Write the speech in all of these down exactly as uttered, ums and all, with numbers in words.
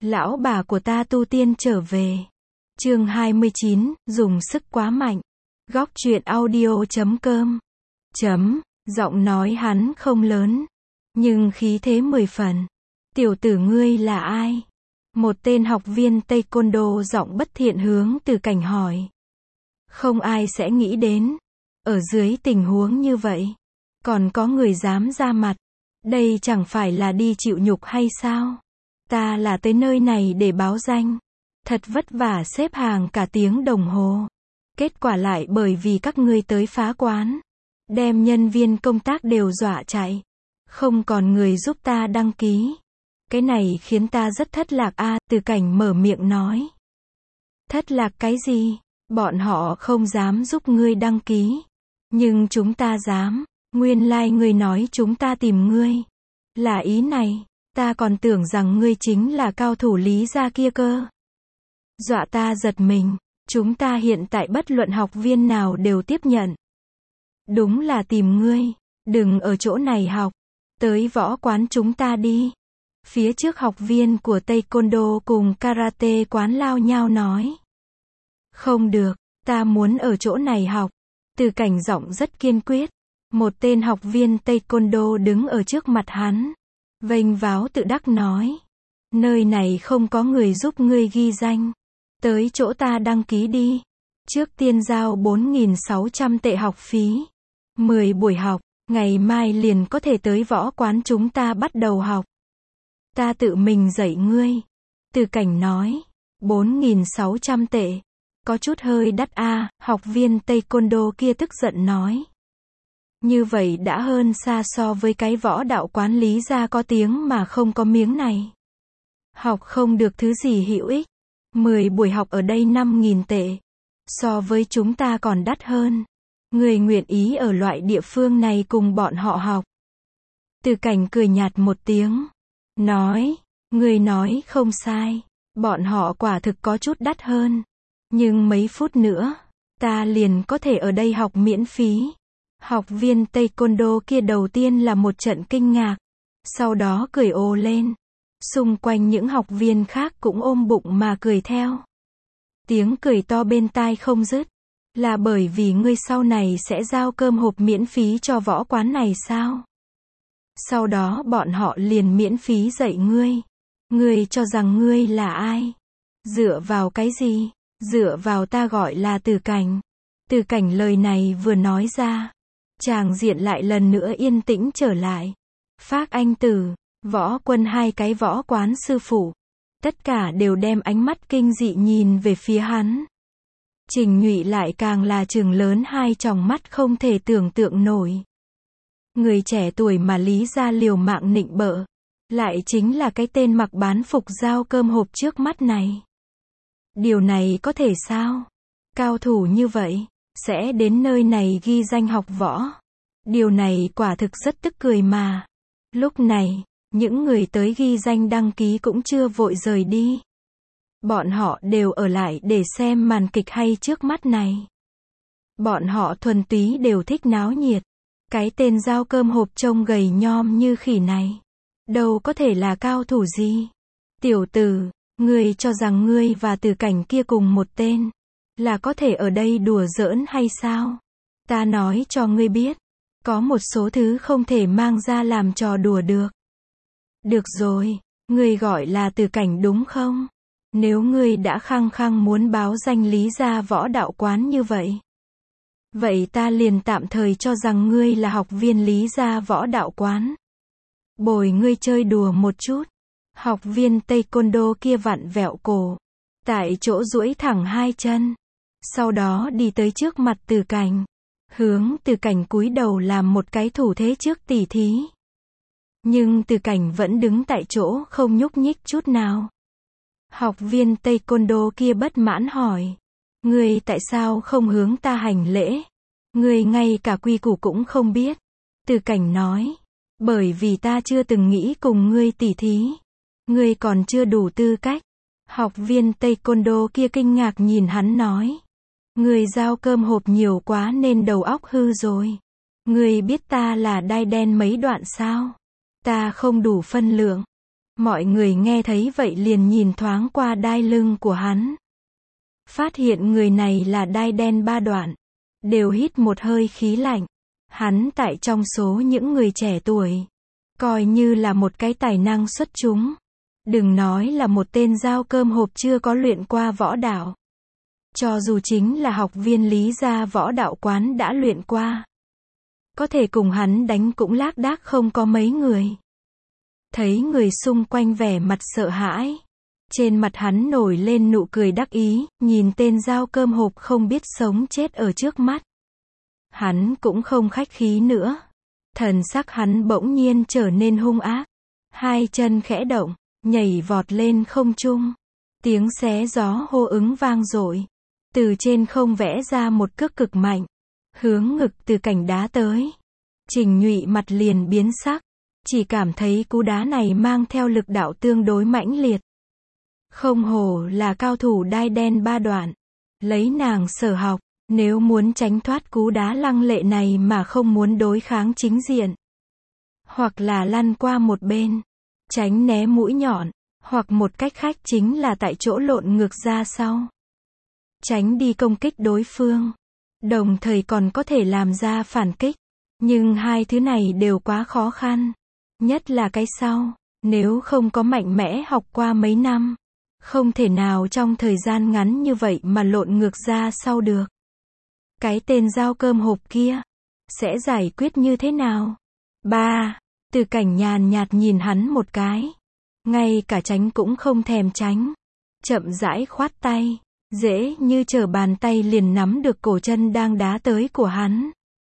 Lão bà của ta tu tiên trở về. Chương hai mươi chín, dùng sức quá mạnh. Góc truyện audio chấm com. Chấm, giọng nói hắn không lớn, nhưng khí thế mười phần. Tiểu tử ngươi là ai? Một tên học viên Taekwondo giọng bất thiện hướng Từ Cảnh hỏi. Không ai sẽ nghĩ đến, ở dưới tình huống như vậy, còn có người dám ra mặt. Đây chẳng phải là đi chịu nhục hay sao? Ta là tới nơi này để báo danh. Thật vất vả xếp hàng cả tiếng đồng hồ. Kết quả lại bởi vì các ngươi tới phá quán, đem nhân viên công tác đều dọa chạy. Không còn người giúp ta đăng ký. Cái này khiến ta rất thất lạc a. Từ Cảnh mở miệng nói. Thất lạc cái gì? Bọn họ không dám giúp ngươi đăng ký. Nhưng chúng ta dám. Nguyên lai like ngươi nói chúng ta tìm ngươi. Là ý này, ta còn tưởng rằng ngươi chính là cao thủ Lý gia kia cơ. Dọa ta giật mình. Chúng ta hiện tại bất luận học viên nào đều tiếp nhận. Đúng là tìm ngươi. Đừng ở chỗ này học. Tới võ quán chúng ta đi. Phía trước học viên của Taekwondo cùng Karate quán lao nhau nói. Không được, ta muốn ở chỗ này học. Từ Cảnh giọng rất kiên quyết. Một tên học viên Taekwondo đứng ở trước mặt hắn. Vênh váo tự đắc nói. Nơi này không có người giúp ngươi ghi danh. Tới chỗ ta đăng ký đi. Trước tiên giao bốn nghìn sáu trăm tệ học phí. mười buổi học, ngày mai liền có thể tới võ quán chúng ta bắt đầu học. Ta tự mình dạy ngươi. Từ Cảnh nói. bốn nghìn sáu trăm tệ. Có chút hơi đắt a. Học viên Taekwondo kia tức giận nói. Như vậy đã hơn xa so với cái võ đạo quán Lý gia có tiếng mà không có miếng này. Học không được thứ gì hữu ích. mười buổi học ở đây năm nghìn tệ. So với chúng ta còn đắt hơn. Người nguyện ý ở loại địa phương này cùng bọn họ học. Từ Cảnh cười nhạt một tiếng. Nói, người nói không sai. Bọn họ quả thực có chút đắt hơn. Nhưng mấy phút nữa, ta liền có thể ở đây học miễn phí. Học viên Taekwondo kia đầu tiên là một trận kinh ngạc. Sau đó cười ồ lên. Xung quanh những học viên khác cũng ôm bụng mà cười theo. Tiếng cười to bên tai không dứt. Là bởi vì ngươi sau này sẽ giao cơm hộp miễn phí cho võ quán này sao? Sau đó bọn họ liền miễn phí dạy ngươi. Ngươi cho rằng ngươi là ai? Dựa vào cái gì? Dựa vào ta gọi là Từ Cảnh. Từ Cảnh lời này vừa nói ra. Tràng diện lại lần nữa yên tĩnh trở lại. Phác Anh Tử, Võ Quân hai cái võ quán sư phụ. Tất cả đều đem ánh mắt kinh dị nhìn về phía hắn. Trình Nhụy lại càng là trừng lớn hai tròng mắt không thể tưởng tượng nổi. Người trẻ tuổi mà Lý gia liều mạng nịnh bợ. Lại chính là cái tên mặc bán phục giao cơm hộp trước mắt này. Điều này có thể sao? Cao thủ như vậy, sẽ đến nơi này ghi danh học võ. Điều này quả thực rất tức cười mà. Lúc này, những người tới ghi danh đăng ký cũng chưa vội rời đi. Bọn họ đều ở lại để xem màn kịch hay trước mắt này. Bọn họ thuần túy đều thích náo nhiệt. Cái tên giao cơm hộp trông gầy nhom như khỉ này. Đâu có thể là cao thủ gì. Tiểu tử, ngươi cho rằng ngươi và Từ Cảnh kia cùng một tên. Là có thể ở đây đùa giỡn hay sao? Ta nói cho ngươi biết. Có một số thứ không thể mang ra làm trò đùa được. Được rồi, ngươi gọi là Từ Cảnh đúng không? Nếu ngươi đã khăng khăng muốn báo danh Lý gia võ đạo quán như vậy. Vậy ta liền tạm thời cho rằng ngươi là học viên Lý gia võ đạo quán. Bồi ngươi chơi đùa một chút. Học viên Taekwondo kia vặn vẹo cổ. Tại chỗ duỗi thẳng hai chân. Sau đó đi tới trước mặt Từ Cảnh. Hướng Từ Cảnh cúi đầu làm một cái thủ thế trước tỉ thí. Nhưng Từ Cảnh vẫn đứng tại chỗ không nhúc nhích chút nào. Học viên Taekwondo kia bất mãn hỏi. Ngươi tại sao không hướng ta hành lễ? Ngươi ngay cả quy củ cũng không biết. Từ Cảnh nói. Bởi vì ta chưa từng nghĩ cùng ngươi tỉ thí. Ngươi còn chưa đủ tư cách. Học viên Taekwondo kia kinh ngạc nhìn hắn nói. Ngươi giao cơm hộp nhiều quá nên đầu óc hư rồi. Ngươi biết ta là đai đen mấy đoạn sao? Ta không đủ phân lượng. Mọi người nghe thấy vậy liền nhìn thoáng qua đai lưng của hắn. Phát hiện người này là đai đen ba đoạn. Đều hít một hơi khí lạnh. Hắn tại trong số những người trẻ tuổi, coi như là một cái tài năng xuất chúng. Đừng nói là một tên giao cơm hộp chưa có luyện qua võ đạo. Cho dù chính là học viên Lý gia võ đạo quán đã luyện qua, có thể cùng hắn đánh cũng lác đác không có mấy người. Thấy người xung quanh vẻ mặt sợ hãi, trên mặt hắn nổi lên nụ cười đắc ý, nhìn tên giao cơm hộp không biết sống chết ở trước mắt. Hắn cũng không khách khí nữa. Thần sắc hắn bỗng nhiên trở nên hung ác. Hai chân khẽ động, nhảy vọt lên không trung. Tiếng xé gió hô ứng vang dội. Từ trên không vẽ ra một cước cực mạnh, hướng ngực Từ Cảnh đá tới. Trình Nhụy mặt liền biến sắc, chỉ cảm thấy cú đá này mang theo lực đạo tương đối mãnh liệt. Không hổ là cao thủ đai đen ba đoạn, lấy nàng sở học, nếu muốn tránh thoát cú đá lăng lệ này mà không muốn đối kháng chính diện, hoặc là lăn qua một bên, tránh né mũi nhọn, hoặc một cách khác chính là tại chỗ lộn ngược ra sau, tránh đi công kích đối phương, đồng thời còn có thể làm ra phản kích. Nhưng hai thứ này đều quá khó khăn, nhất là cái sau, nếu không có mạnh mẽ học qua mấy năm, không thể nào trong thời gian ngắn như vậy mà lộn ngược ra sau được. Cái tên giao cơm hộp kia sẽ giải quyết như thế nào? Ba, Từ Cảnh nhàn nhạt nhìn hắn một cái, ngay cả tránh cũng không thèm tránh, chậm rãi khoát tay, dễ như trở bàn tay liền nắm được cổ chân đang đá tới của hắn,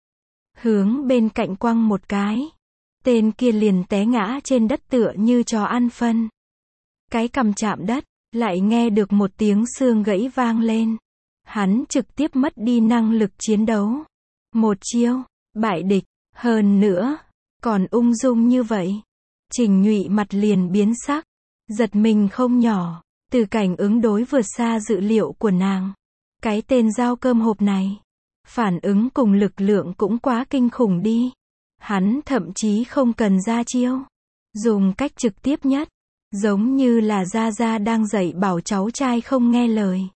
hướng bên cạnh quăng một cái. Tên kia liền té ngã trên đất tựa như chó ăn phân. Cái cằm chạm đất, lại nghe được một tiếng xương gãy vang lên. Hắn trực tiếp mất đi năng lực chiến đấu. Một chiêu, bại địch, hơn nữa, còn ung dung như vậy. Trình Nhụy mặt liền biến sắc, giật mình không nhỏ. Từ Cảnh ứng đối vượt xa dự liệu của nàng. Cái tên giao cơm hộp này, phản ứng cùng lực lượng cũng quá kinh khủng đi. Hắn thậm chí không cần ra chiêu, dùng cách trực tiếp nhất, giống như là Gia Gia đang dạy bảo cháu trai không nghe lời.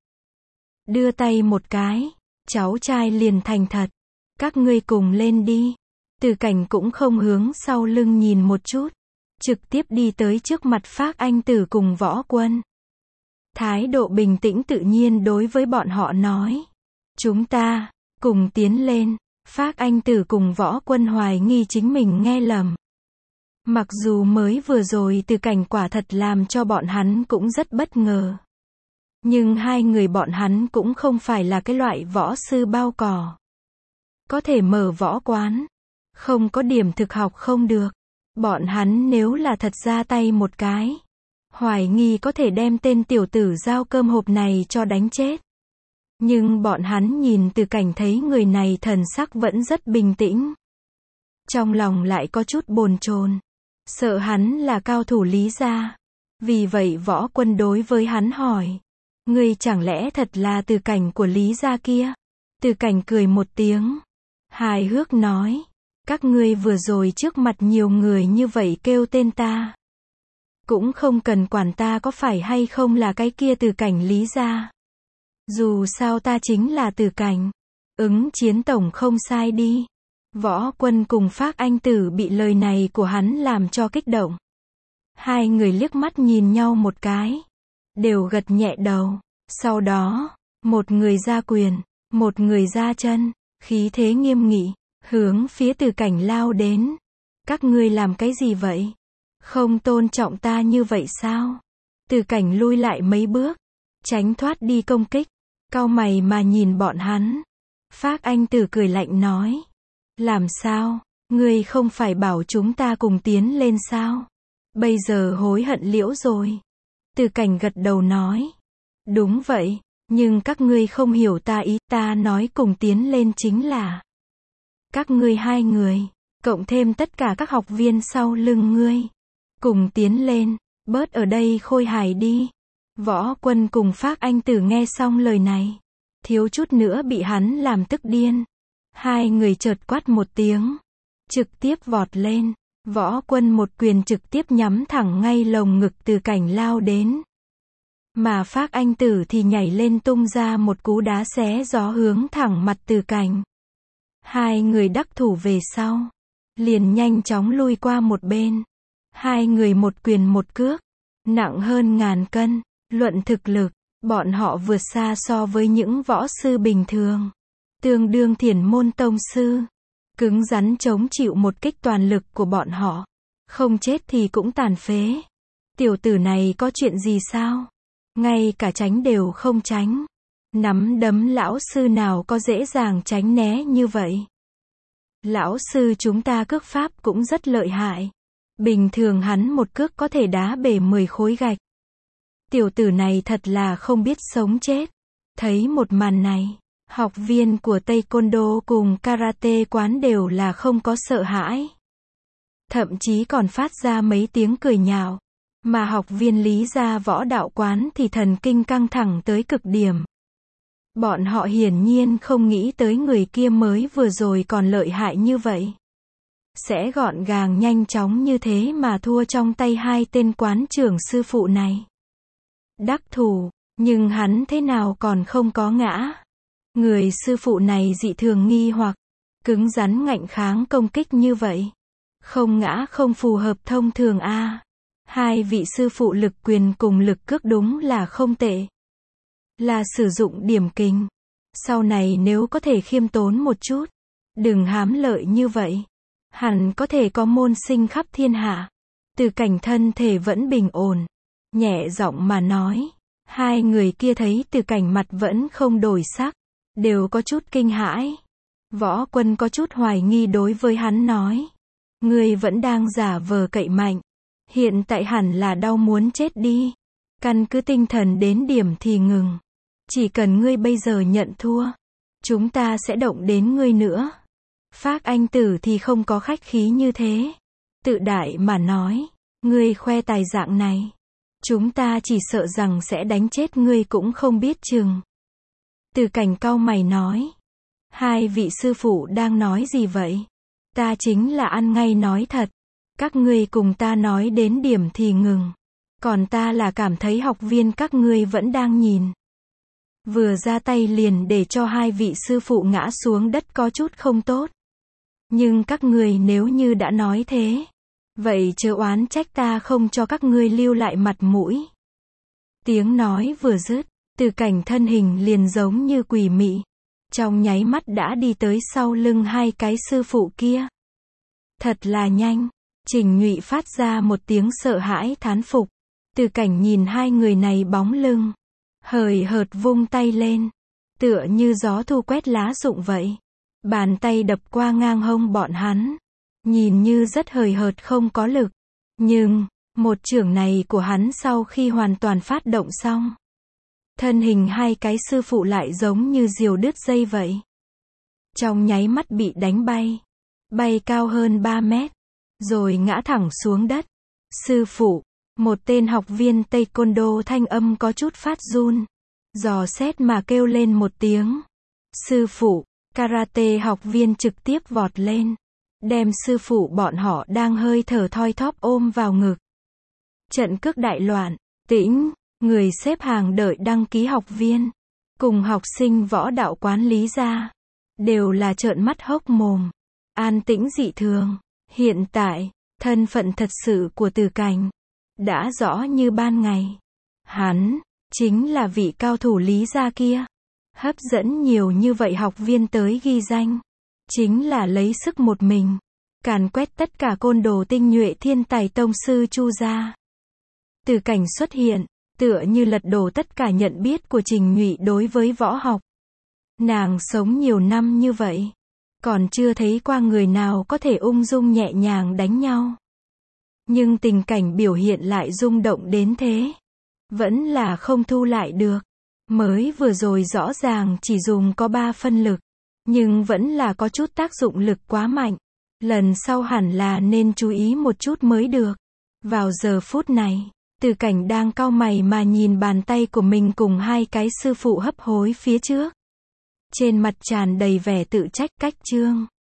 Đưa tay một cái, cháu trai liền thành thật. Các ngươi cùng lên đi. Từ Cảnh cũng không hướng sau lưng nhìn một chút, trực tiếp đi tới trước mặt Phác Anh Tử cùng Võ Quân. Thái độ bình tĩnh tự nhiên đối với bọn họ nói, chúng ta cùng tiến lên. Phác Anh Tử cùng Võ Quân hoài nghi chính mình nghe lầm. Mặc dù mới vừa rồi Từ Cảnh quả thật làm cho bọn hắn cũng rất bất ngờ. Nhưng hai người bọn hắn cũng không phải là cái loại võ sư bao cỏ. Có thể mở võ quán, không có điểm thực học không được. Bọn hắn nếu là thật ra tay một cái, hoài nghi có thể đem tên tiểu tử giao cơm hộp này cho đánh chết. Nhưng bọn hắn nhìn Từ Cảnh thấy người này thần sắc vẫn rất bình tĩnh. Trong lòng lại có chút bồn chồn, sợ hắn là cao thủ Lý gia. Vì vậy Võ Quân đối với hắn hỏi, ngươi chẳng lẽ thật là Từ Cảnh của Lý gia kia? Từ Cảnh cười một tiếng, hài hước nói, các ngươi vừa rồi trước mặt nhiều người như vậy kêu tên ta, cũng không cần quản ta có phải hay không là cái kia Từ Cảnh Lý gia. Dù sao ta chính là Từ Cảnh. Ứng Chiến tổng không sai đi. Võ Quân cùng Phác Anh Tử bị lời này của hắn làm cho kích động. Hai người liếc mắt nhìn nhau một cái, đều gật nhẹ đầu. Sau đó, một người ra quyền, một người ra chân, khí thế nghiêm nghị, hướng phía Từ Cảnh lao đến. Các ngươi làm cái gì vậy? Không tôn trọng ta như vậy sao? Từ Cảnh lui lại mấy bước, tránh thoát đi công kích, cau mày mà nhìn bọn hắn. Phác Anh Tử cười lạnh nói, làm sao, ngươi không phải bảo chúng ta cùng tiến lên sao? Bây giờ hối hận liễu rồi. Từ Cảnh gật đầu nói, đúng vậy, nhưng các ngươi không hiểu ta ý, ta nói cùng tiến lên chính là các ngươi hai người, cộng thêm tất cả các học viên sau lưng ngươi, cùng tiến lên, bớt ở đây khôi hài đi. Võ Quân cùng Phác Anh Tử nghe xong lời này, thiếu chút nữa bị hắn làm tức điên. Hai người chợt quát một tiếng, trực tiếp vọt lên, Võ Quân một quyền trực tiếp nhắm thẳng ngay lồng ngực Từ Cảnh lao đến. Mà Phác Anh Tử thì nhảy lên tung ra một cú đá xé gió hướng thẳng mặt Từ Cảnh. Hai người đắc thủ về sau, liền nhanh chóng lui qua một bên. Hai người một quyền một cước, nặng hơn ngàn cân, luận thực lực, bọn họ vượt xa so với những võ sư bình thường. Tương đương Thiền môn tông sư, cứng rắn chống chịu một kích toàn lực của bọn họ. Không chết thì cũng tàn phế. Tiểu tử này có chuyện gì sao? Ngay cả tránh đều không tránh. Nắm đấm lão sư nào có dễ dàng tránh né như vậy. Lão sư chúng ta cước pháp cũng rất lợi hại. Bình thường hắn một cước có thể đá bể mười khối gạch. Tiểu tử này thật là không biết sống chết. Thấy một màn này, học viên của Taekwondo cùng Karate quán đều là không có sợ hãi. Thậm chí còn phát ra mấy tiếng cười nhạo. Mà học viên Lý gia võ đạo quán thì thần kinh căng thẳng tới cực điểm. Bọn họ hiển nhiên không nghĩ tới người kia mới vừa rồi còn lợi hại như vậy. Sẽ gọn gàng nhanh chóng như thế mà thua trong tay hai tên quán trưởng sư phụ này. Đắc thủ, nhưng hắn thế nào còn không có ngã. Người sư phụ này dị thường nghi hoặc, cứng rắn ngạnh kháng công kích như vậy. Không ngã không phù hợp thông thường a. Hai vị sư phụ lực quyền cùng lực cước đúng là không tệ. Là sử dụng điểm kình. Sau này nếu có thể khiêm tốn một chút, đừng hám lợi như vậy, hẳn có thể có môn sinh khắp thiên hạ. Từ Cảnh thân thể vẫn bình ổn, nhẹ giọng mà nói. Hai người kia thấy Từ Cảnh mặt vẫn không đổi sắc, đều có chút kinh hãi. Võ Quân có chút hoài nghi đối với hắn nói. Ngươi vẫn đang giả vờ cậy mạnh. Hiện tại hẳn là đau muốn chết đi. Căn cứ tinh thần đến điểm thì ngừng. Chỉ cần ngươi bây giờ nhận thua, chúng ta sẽ động đến ngươi nữa. Phác Anh Tử thì không có khách khí như thế. Tự đại mà nói, ngươi khoe tài dạng này, chúng ta chỉ sợ rằng sẽ đánh chết ngươi cũng không biết chừng. Từ Cảnh cau mày nói. Hai vị sư phụ đang nói gì vậy? Ta chính là ăn ngay nói thật. Các ngươi cùng ta nói đến điểm thì ngừng. Còn ta là cảm thấy học viên các ngươi vẫn đang nhìn. Vừa ra tay liền để cho hai vị sư phụ ngã xuống đất có chút không tốt. Nhưng các ngươi nếu như đã nói thế, vậy chớ oán trách ta không cho các ngươi lưu lại mặt mũi. Tiếng nói vừa dứt, Từ Cảnh thân hình liền giống như quỷ mị. Trong nháy mắt đã đi tới sau lưng hai cái sư phụ kia. Thật là nhanh. Trình Nhụy phát ra một tiếng sợ hãi thán phục. Từ Cảnh nhìn hai người này bóng lưng, hời hợt vung tay lên, tựa như gió thu quét lá rụng vậy. Bàn tay đập qua ngang hông bọn hắn, nhìn như rất hời hợt không có lực. Nhưng, một chưởng này của hắn sau khi hoàn toàn phát động xong, thân hình hai cái sư phụ lại giống như diều đứt dây vậy. Trong nháy mắt bị đánh bay, bay cao hơn ba mét, rồi ngã thẳng xuống đất. Sư phụ, một tên học viên Taekwondo thanh âm có chút phát run, dò xét mà kêu lên một tiếng. Sư phụ, karate học viên trực tiếp vọt lên, đem sư phụ bọn họ đang hơi thở thoi thóp ôm vào ngực. Trận cước đại loạn, tĩnh, người xếp hàng đợi đăng ký học viên, cùng học sinh võ đạo quán Lý gia, đều là trợn mắt hốc mồm, an tĩnh dị thường. Hiện tại, thân phận thật sự của Từ Cảnh đã rõ như ban ngày. Hắn chính là vị cao thủ Lý gia kia, hấp dẫn nhiều như vậy học viên tới ghi danh, chính là lấy sức một mình càn quét tất cả côn đồ tinh nhuệ thiên tài tông sư Chu gia. Từ Cảnh xuất hiện, tựa như lật đổ tất cả nhận biết của Trình Nhụy đối với võ học. Nàng sống nhiều năm như vậy, còn chưa thấy qua người nào có thể ung dung nhẹ nhàng đánh nhau. Nhưng tình cảnh biểu hiện lại rung động đến thế, vẫn là không thu lại được. Mới vừa rồi rõ ràng chỉ dùng có ba phân lực, nhưng vẫn là có chút tác dụng lực quá mạnh. Lần sau hẳn là nên chú ý một chút mới được. Vào giờ phút này, Từ Cảnh đang cau mày mà nhìn bàn tay của mình cùng hai cái sư phụ hấp hối phía trước. Trên mặt tràn đầy vẻ tự trách cách chương.